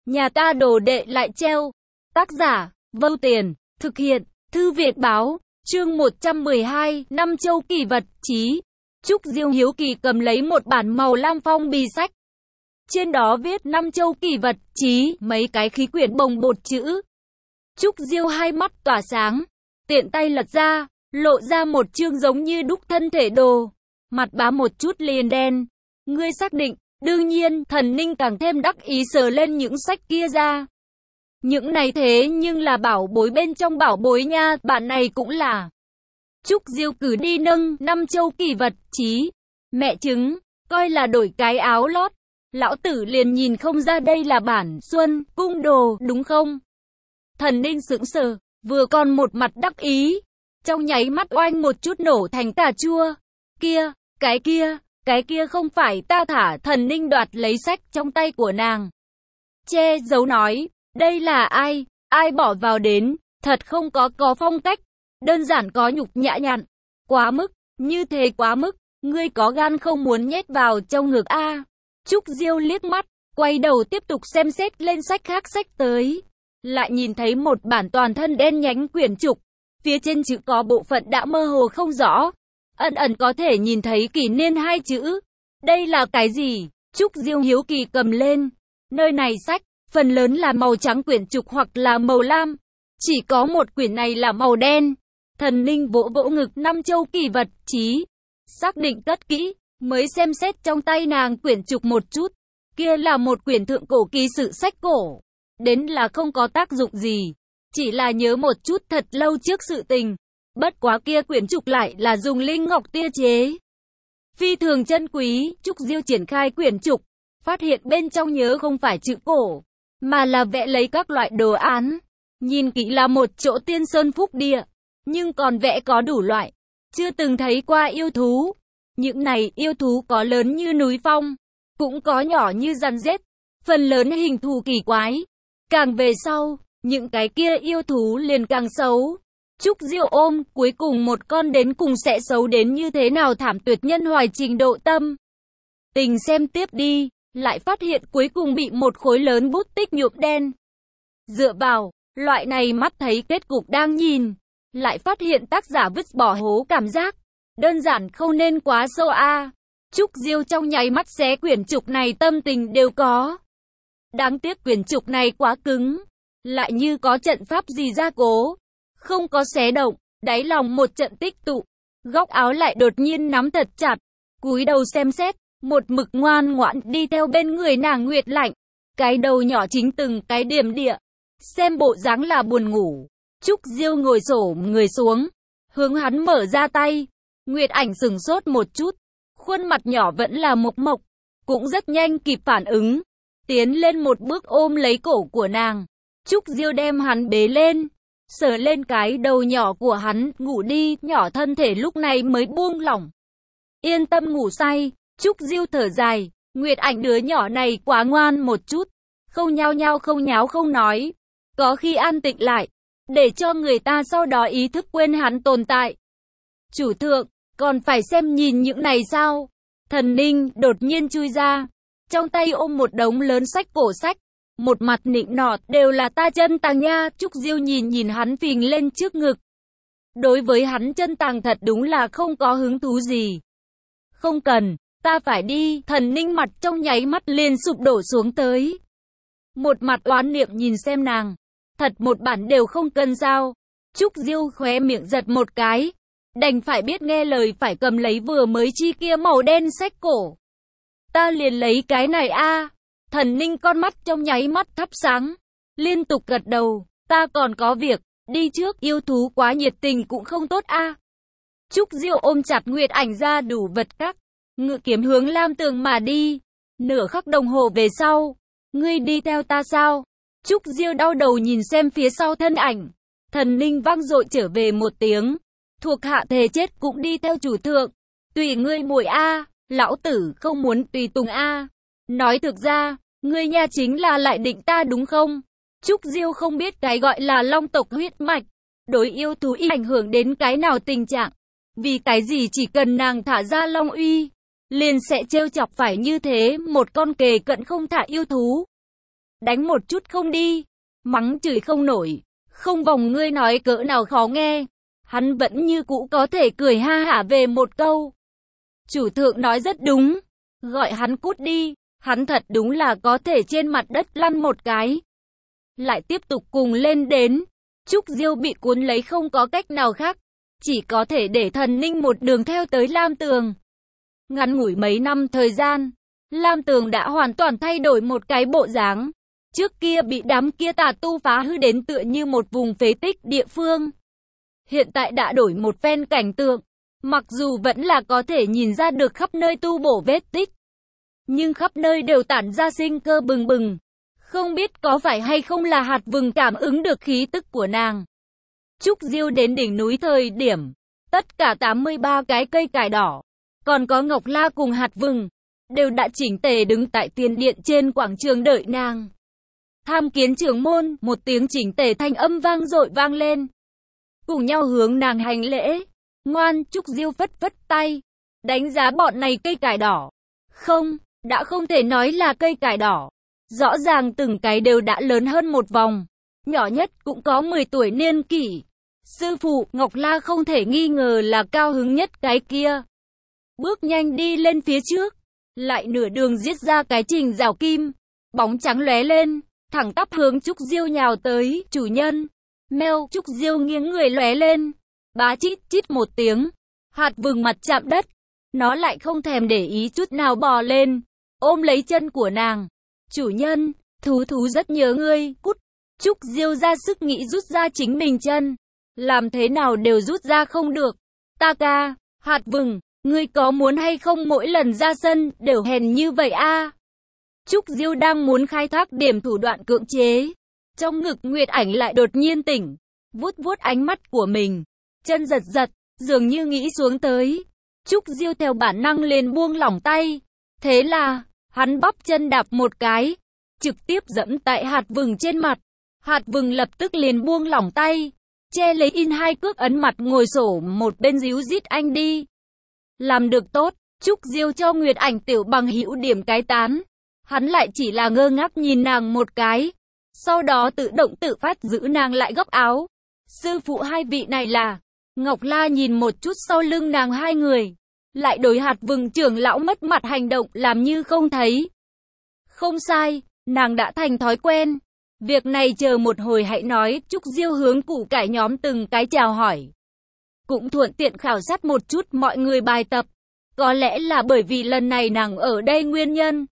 Nhà ta đồ đệ lại treo. Tác giả, Vâu Tiền, thực hiện, Thư viện báo, chương 112, Năm Châu Kỳ Vật, chí. Trúc Diêu hiếu kỳ cầm lấy một bản màu lam phong bì sách. Trên đó viết Năm Châu Kỳ Vật, chí, mấy cái khí quyển bồng bột chữ. Trúc Diêu hai mắt tỏa sáng, tiện tay lật ra, lộ ra một chương giống như đúc thân thể đồ. Mặt bá một chút liền đen. Ngươi xác định? Đương nhiên, Thần Ninh càng thêm đắc ý sờ lên những sách kia ra. Những này thế nhưng là bảo bối bên trong bảo bối nha, bạn này cũng là. Trúc Diêu cử đi nâng Năm Châu Kỳ Vật, chí. Mẹ chứng, coi là đổi cái áo lót. Lão tử liền nhìn không ra đây là bản Xuân Cung đồ, đúng không? Thần Ninh sững sờ, vừa còn một mặt đắc ý. Trong nháy mắt oanh một chút nổ thành cà chua. Kia, cái kia không phải ta thả. Thần Ninh đoạt lấy sách trong tay của nàng. Che giấu nói, đây là ai bỏ vào đến, thật không có phong cách, đơn giản có nhục nhã nhặn, quá mức, như thế quá mức, ngươi có gan không muốn nhét vào trong ngực a? Trúc Diêu liếc mắt, quay đầu tiếp tục xem xét lên sách khác sách tới, lại nhìn thấy một bản toàn thân đen nhánh quyển trục, phía trên chữ có bộ phận đã mơ hồ không rõ, ẩn có thể nhìn thấy kỷ niên hai chữ. Đây là cái gì? Trúc Diêu hiếu kỳ cầm lên, nơi này sách phần lớn là màu trắng quyển trục hoặc là màu lam, chỉ có một quyển này là màu đen. Thần Ninh vỗ vỗ ngực Năm Châu Kỳ Vật, chí. Xác định cất kỹ, mới xem xét trong tay nàng quyển trục một chút. Kia là một quyển thượng cổ kỳ sự sách cổ. Đến là không có tác dụng gì. Chỉ là nhớ một chút thật lâu trước sự tình. Bất quá kia quyển trục lại là dùng linh ngọc tia chế. Phi thường chân quý. Trúc Diêu triển khai quyển trục, phát hiện bên trong nhớ không phải chữ cổ, mà là vẽ lấy các loại đồ án. Nhìn kỹ là một chỗ tiên sơn phúc địa, nhưng còn vẽ có đủ loại. Chưa từng thấy qua yêu thú. Những này yêu thú có lớn như núi phong, cũng có nhỏ như rắn rết, phần lớn hình thù kỳ quái. Càng về sau, những cái kia yêu thú liền càng xấu. Trúc Diêu ôm, cuối cùng một con đến cùng sẽ xấu đến như thế nào thảm tuyệt nhân hoài trình độ tâm. Tình xem tiếp đi, lại phát hiện cuối cùng bị một khối lớn bút tích nhuộm đen. Dựa vào, loại này mắt thấy kết cục đang nhìn, lại phát hiện tác giả vứt bỏ hố cảm giác. Đơn giản không nên quá sâu a. Trúc Diêu trong nháy mắt xé quyển trục này tâm tình đều có. Đáng tiếc quyển trục này quá cứng, lại như có trận pháp gì gia cố, không có xé động, đáy lòng một trận tích tụ. Góc áo lại đột nhiên nắm thật chặt, cúi đầu xem xét, một mực ngoan ngoãn đi theo bên người nàng Nguyệt Lạnh. Cái đầu nhỏ chính từng cái điểm địa, xem bộ dáng là buồn ngủ. Trúc Diêu ngồi xổm người xuống, hướng hắn mở ra tay. Nguyệt Ảnh sửng sốt một chút, khuôn mặt nhỏ vẫn là mộc mộc, cũng rất nhanh kịp phản ứng, tiến lên một bước ôm lấy cổ của nàng. Trúc Diêu đem hắn bế lên, sờ lên cái đầu nhỏ của hắn, ngủ đi, nhỏ thân thể lúc này mới buông lỏng. Yên tâm ngủ say. Trúc Diêu thở dài, Nguyệt Ảnh đứa nhỏ này quá ngoan một chút, không nhao nhao không nháo không nói, có khi an tịnh lại, để cho người ta sau đó ý thức quên hắn tồn tại. Chủ thượng, còn phải xem nhìn những này sao? Thần Ninh đột nhiên chui ra, trong tay ôm một đống lớn sách cổ sách, một mặt nịnh nọt, đều là ta chân tàng nha. Trúc Diêu nhìn hắn phình lên trước ngực. Đối với hắn chân tàng thật đúng là không có hứng thú gì. Không cần, ta phải đi. Thần Ninh mặt trong nháy mắt liền sụp đổ xuống tới. Một mặt oán niệm nhìn xem nàng, thật một bản đều không cần sao? Trúc Diêu khóe miệng giật một cái, đành phải biết nghe lời phải cầm lấy vừa mới chi kia màu đen sách cổ. Ta liền lấy cái này a. Thần Ninh con mắt trong nháy mắt thắp sáng, liên tục gật đầu. Ta còn có việc, đi trước. Yêu thú quá nhiệt tình cũng không tốt a. Trúc Diêu ôm chặt Nguyệt Ảnh ra đủ vật các, ngự kiếm hướng Lam Tường mà đi. Nửa khắc đồng hồ về sau, ngươi đi theo ta sao? Trúc Diêu đau đầu nhìn xem phía sau thân ảnh. Thần Ninh vang dội trở về một tiếng, thuộc hạ thề chết cũng đi theo chủ thượng. Tùy ngươi muội a. Lão tử không muốn tùy tùng a. Nói thực ra, ngươi nha chính là lại định ta đúng không? Trúc Diêu không biết cái gọi là long tộc huyết mạch, đối yêu thú ảnh hưởng đến cái nào tình trạng. Vì cái gì chỉ cần nàng thả ra long uy, liền sẽ trêu chọc phải như thế một con kề cận không thả yêu thú. đánh một chút không đi, mắng chửi không nổi, không vòng ngươi nói cỡ nào khó nghe. Hắn vẫn như cũ có thể cười ha hả về một câu. Chủ thượng nói rất đúng, gọi hắn cút đi, hắn thật đúng là có thể trên mặt đất lăn một cái. Lại tiếp tục cùng lên đến, Trúc Diêu bị cuốn lấy không có cách nào khác, chỉ có thể để Thần Ninh một đường theo tới Lam Tường. Ngắn ngủi mấy năm thời gian, Lam Tường đã hoàn toàn thay đổi một cái bộ dáng. Trước kia bị đám kia tà tu phá hư đến tựa như một vùng phế tích địa phương. Hiện tại đã đổi một phen cảnh tượng, mặc dù vẫn là có thể nhìn ra được khắp nơi tu bổ vết tích, nhưng khắp nơi đều tản ra sinh cơ bừng bừng. Không biết có phải hay không là hạt vừng cảm ứng được khí tức của nàng. Trúc Diêu đến đỉnh núi thời điểm, tất cả 83 cái cây cải đỏ, còn có Ngọc La cùng hạt vừng, đều đã chỉnh tề đứng tại tiền điện trên quảng trường đợi nàng. Tham kiến trưởng môn, một tiếng chỉnh tề thanh âm vang dội vang lên. Cùng nhau hướng nàng hành lễ. Ngoan, Trúc Diêu phất phất tay, đánh giá bọn này cây cải đỏ. Không, đã không thể nói là cây cải đỏ. Rõ ràng từng cái đều đã lớn hơn một vòng. Nhỏ nhất cũng có 10 tuổi niên kỷ. Sư phụ, Ngọc La không thể nghi ngờ là cao hứng nhất cái kia. Bước nhanh đi lên phía trước, lại nửa đường giết ra cái trình rào kim. Bóng trắng lóe lên, thẳng tắp hướng Trúc Diêu nhào tới. Chủ nhân, meo, Trúc Diêu nghiêng người lóe lên. Bá chít chít một tiếng, hạt vừng mặt chạm đất. Nó lại không thèm để ý chút nào bò lên, ôm lấy chân của nàng. Chủ nhân, thú rất nhớ ngươi, cút. Trúc Diêu ra sức nghĩ rút ra chính mình chân. Làm thế nào đều rút ra không được. Ta ca, hạt vừng, ngươi có muốn hay không mỗi lần ra sân đều hèn như vậy a? Trúc Diêu đang muốn khai thác điểm thủ đoạn cưỡng chế. Trong ngực Nguyệt Ảnh lại đột nhiên tỉnh, vuốt vuốt ánh mắt của mình. Chân giật giật, dường như nghĩ xuống tới. Trúc Diêu theo bản năng liền buông lỏng tay. Thế là, hắn bắp chân đạp một cái, trực tiếp dẫm tại hạt vừng trên mặt. Hạt vừng lập tức liền buông lỏng tay, che lấy in hai cước ấn mặt ngồi xổm một bên díu dít anh đi. Làm được tốt, Trúc Diêu cho Nguyệt Ảnh tiểu bằng hữu điểm cái tán. Hắn lại chỉ là ngơ ngác nhìn nàng một cái, sau đó tự động tự phát giữ nàng lại góc áo. Sư phụ hai vị này là... Ngọc La nhìn một chút sau lưng nàng hai người, lại đối hạt vừng trưởng lão mất mặt hành động làm như không thấy. Không sai, nàng đã thành thói quen. Việc này chờ một hồi hãy nói. Trúc Diêu hướng củ cải nhóm từng cái chào hỏi. Cũng thuận tiện khảo sát một chút mọi người bài tập. Có lẽ là bởi vì lần này nàng ở đây nguyên nhân.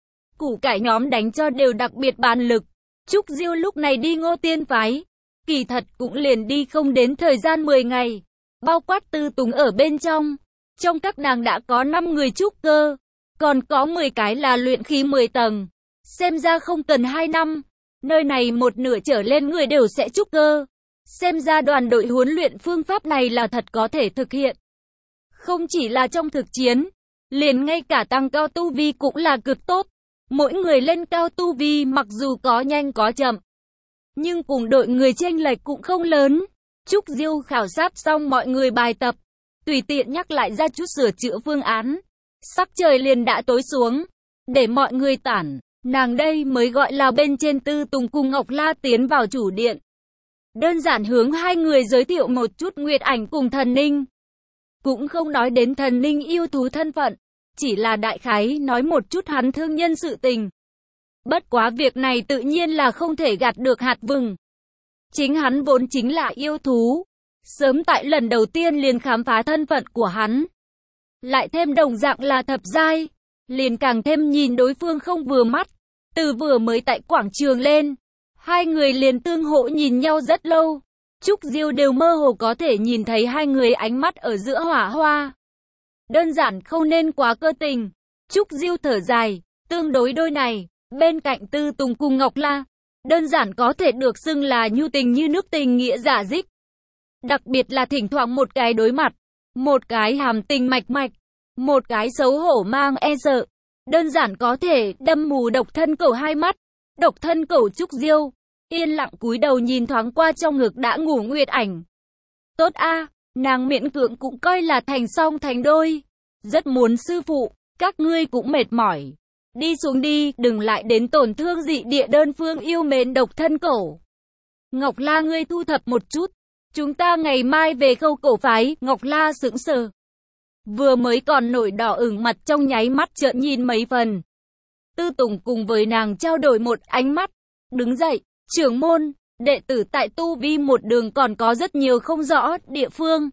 Củ cải nhóm đánh cho đều đặc biệt bàn lực. Trúc Diêu lúc này đi Ngô Tiên phái, kỳ thật cũng liền đi không đến thời gian 10 ngày, bao quát Tư Tùng ở bên trong. Trong các nàng đã có 5 người trúc cơ, còn có 10 cái là luyện khí 10 tầng. Xem ra không cần 2 năm, nơi này một nửa trở lên người đều sẽ trúc cơ. Xem ra đoàn đội huấn luyện phương pháp này là thật có thể thực hiện. Không chỉ là trong thực chiến, liền ngay cả tăng cao tu vi cũng là cực tốt. Mỗi người lên cao tu vi mặc dù có nhanh có chậm, nhưng cùng đội người chênh lệch cũng không lớn. Trúc Diêu khảo sát xong mọi người bài tập, tùy tiện nhắc lại ra chút sửa chữa phương án. Sắc trời liền đã tối xuống, để mọi người tản, nàng đây mới gọi là bên trên Tư Tùng cùng Ngọc La tiến vào chủ điện. Đơn giản hướng hai người giới thiệu một chút Nguyệt Ảnh cùng Thần Ninh. Cũng không nói đến Thần Ninh yêu thú thân phận, chỉ là đại khái nói một chút hắn thương nhân sự tình. Bất quá việc này tự nhiên là không thể gạt được hạt vừng. Chính hắn vốn chính là yêu thú. Sớm tại lần đầu tiên liền khám phá thân phận của hắn. Lại thêm đồng dạng là thập giai, liền càng thêm nhìn đối phương không vừa mắt. Từ vừa mới tại quảng trường lên, hai người liền tương hỗ nhìn nhau rất lâu. Trúc Diêu đều mơ hồ có thể nhìn thấy hai người ánh mắt ở giữa hỏa hoa. Đơn giản không nên quá cơ tình. Trúc Diêu thở dài, tương đối đôi này, bên cạnh Tư Tùng cùng Ngọc La, đơn giản có thể được xưng là nhu tình như nước tình nghĩa giả dích. Đặc biệt là thỉnh thoảng một cái đối mặt, một cái hàm tình mạch mạch, một cái xấu hổ mang e sợ. Đơn giản có thể đâm mù độc thân cẩu hai mắt. Độc thân cẩu Trúc Diêu yên lặng cúi đầu nhìn thoáng qua trong ngực đã ngủ Nguyệt Ảnh. Tốt a, nàng miễn cưỡng cũng coi là thành song thành đôi. Rất muốn sư phụ, các ngươi cũng mệt mỏi. Đi xuống đi, đừng lại đến tổn thương dị địa đơn phương yêu mến độc thân cổ. Ngọc La ngươi thu thập một chút. Chúng ta ngày mai về Khâu cổ phái. Ngọc La sững sờ. Vừa mới còn nổi đỏ ửng mặt trong nháy mắt trợn nhìn mấy phần. Tư Tùng cùng với nàng trao đổi một ánh mắt. Đứng dậy, trưởng môn, đệ tử tại tu vi một đường còn có rất nhiều không rõ địa phương.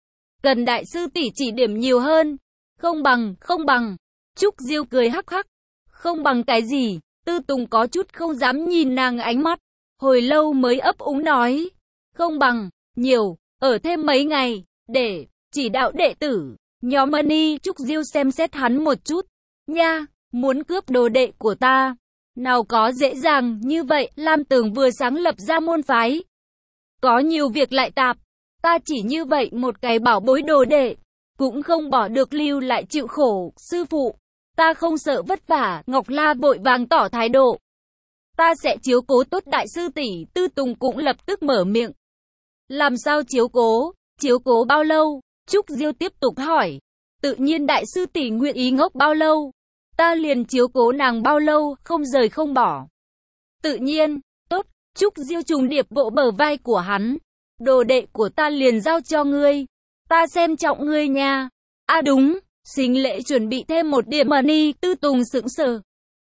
Cần đại sư tỷ chỉ điểm nhiều hơn. Không bằng. Trúc Diêu cười hắc hắc. Không bằng cái gì? Tư Tùng có chút không dám nhìn nàng ánh mắt. Hồi lâu mới ấp úng nói. Không bằng, nhiều, ở thêm mấy ngày, để chỉ đạo đệ tử. Nhóm Mani. Trúc Diêu xem xét hắn một chút. Nha, muốn cướp đồ đệ của ta. Nào có dễ dàng như vậy. Lam Tường vừa sáng lập ra môn phái. Có nhiều việc lại tạp. Ta chỉ như vậy một cái bảo bối đồ đệ. Cũng không bỏ được lưu lại chịu khổ. Sư phụ, ta không sợ vất vả. Ngọc La vội vàng tỏ thái độ. Ta sẽ chiếu cố tốt đại sư tỷ. Tư Tùng cũng lập tức mở miệng. Làm sao chiếu cố? Chiếu cố bao lâu? Trúc Diêu tiếp tục hỏi. Tự nhiên đại sư tỷ nguyện ý ngốc bao lâu, ta liền chiếu cố nàng bao lâu, không rời không bỏ. Tự nhiên, tốt. Trúc Diêu trùng điệp vỗ bờ vai của hắn. Đồ đệ của ta liền giao cho ngươi. Ta xem trọng ngươi nha. À đúng, Sinh Lễ chuẩn bị thêm một điểm money. Tư Tùng sững sờ.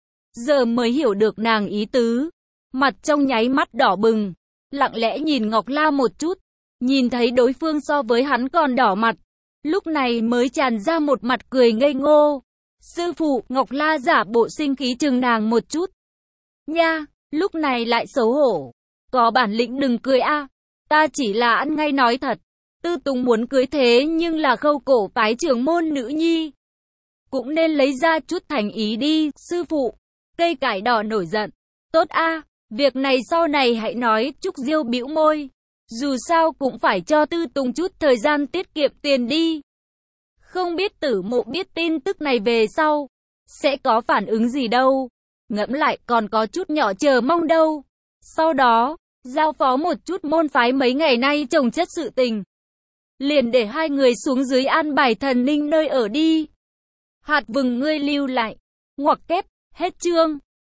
Giờ mới hiểu được nàng ý tứ. Mặt trong nháy mắt đỏ bừng. Lặng lẽ nhìn Ngọc La một chút. Nhìn thấy đối phương so với hắn còn đỏ mặt. Lúc này mới tràn ra một mặt cười ngây ngô. Sư phụ. Ngọc La giả bộ sinh khí chừng nàng một chút. Nha, lúc này lại xấu hổ. Có bản lĩnh đừng cười a. Ta chỉ là ăn ngay nói thật. Tư Tùng muốn cưới thế nhưng là Khâu cổ phái trưởng môn nữ nhi. Cũng nên lấy ra chút thành ý đi, sư phụ. Cây cải đỏ nổi giận. Tốt a, việc này sau này hãy nói. Trúc Diêu bĩu môi. Dù sao cũng phải cho Tư Tùng chút thời gian tiết kiệm tiền đi. Không biết Tử Mộ biết tin tức này về sau sẽ có phản ứng gì đâu. Ngẫm lại còn có chút nhỏ chờ mong đâu. Sau đó, giao phó một chút môn phái mấy ngày nay chồng chất sự tình. Liền để hai người xuống dưới an bài thần linh nơi ở đi. Hạt Vừng ngươi lưu lại. Ngoặc kép, hết chương.